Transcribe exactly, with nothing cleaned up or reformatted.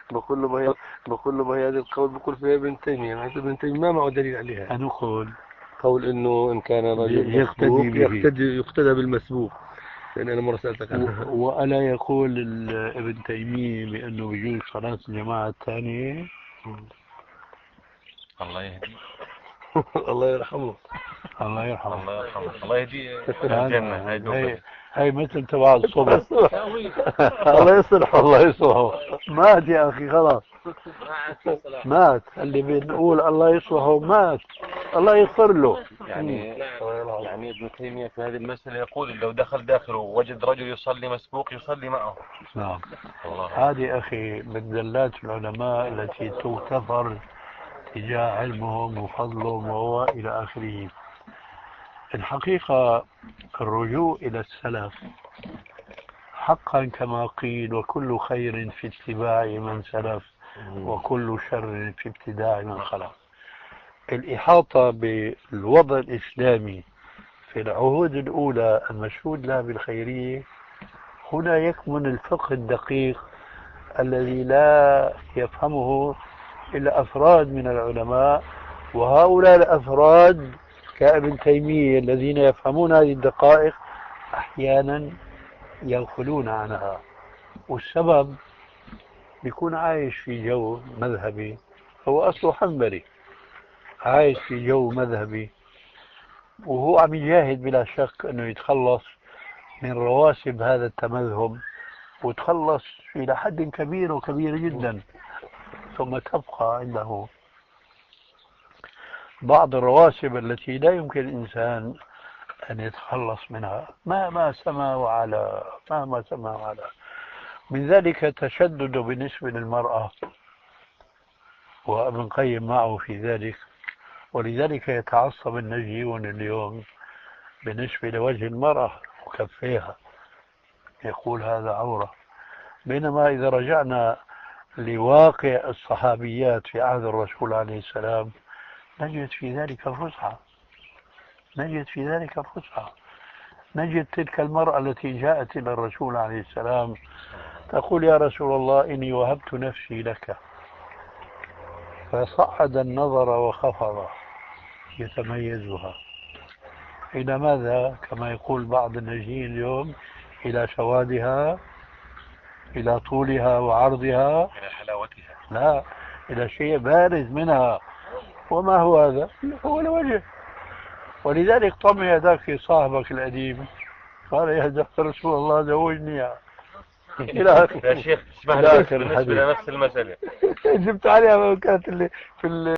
بقول له ما هي بقول له ما هي هذه القول بقول فيها ابن تيمية، يعني ابن تيمية ما معه دليل عليها. أنا أقول قول إنه إن كان رجل يقتدي مسبوق به. يقتدي يقتدى بالمسبوق، لأن أنا مرة سألتك عنها. وألا يقول ابن تيمية بأنه بيجوز صلاة الجماعة الثانية؟ الله يهديه. الله يرحمه. الله يرحمه. الله يرحمه، الله يهديه الجنة. هاي هي هي مثل تبع الصبح. الله يصلحه. الله يصلحه. مات يا أخي خلاص، مات. اللي بنقول الله يصلحه مات، الله يغفر له. يعني يعني ابن تيمية في هذه المسألة يقول لو دخل داخله ووجد رجل يصلي مسبوق يصلي معه. نعم. الله. هذه أخي من زلات العلماء التي تغتفر تجاه علمهم وفضلهم وهو إلى آخره. الحقيقة الرجوع إلى السلف حقا كما قيل: وكل خير في اتباع من سلف وكل شر في ابتداع من خلف. الإحاطة بالوضع الإسلامي في العهود الأولى المشهود لها بالخيرية، هنا يكمن الفقه الدقيق الذي لا يفهمه إلا أفراد من العلماء، وهؤلاء الأفراد كابن تيمية الذين يفهمون هذه الدقائق أحيانا يغفلون عنها. والسبب بيكون عايش في جو مذهبي، هو أصله حنبلي، عايش في جو مذهبي، وهو عم يجاهد بلا شك أنه يتخلص من رواسب هذا التمذهب، وتخلص إلى حد كبير وكبير جدا. ثم تبقى عنده بعض الرواسب التي لا يمكن الإنسان أن يتخلص منها مهما سما وعلى مهما سما وعلى. من ذلك تشدد بالنسبة للمرأة، وابن القيم معه في ذلك، ولذلك يتعصب النجيون اليوم بالنسبة لوجه المرأة وكفيها، يقول هذا عورة. بينما إذا رجعنا لواقع الصحابيات في عهد الرسول عليه السلام نجد في ذلك فسحة، نجد في ذلك فسحة. نجد تلك المرأة التي جاءت إلى الرسول عليه السلام تقول: يا رسول الله إني وهبت نفسي لك، فصعد النظر وخفض يتميزها إلى ماذا؟ كما يقول بعض الناجين اليوم: إلى سوادها، إلى طولها وعرضها، إلى حلاوتها، لا، إلى شيء بارز منها. وما هو هذا؟ هو الوجه. ولذلك طم يداك في صاحبك القديم قال: يا رسول الله زوجني إلى آخر. يا شيخ اسمح لي بالنسبة لنفس المسألة جبت عليها كانت اللي في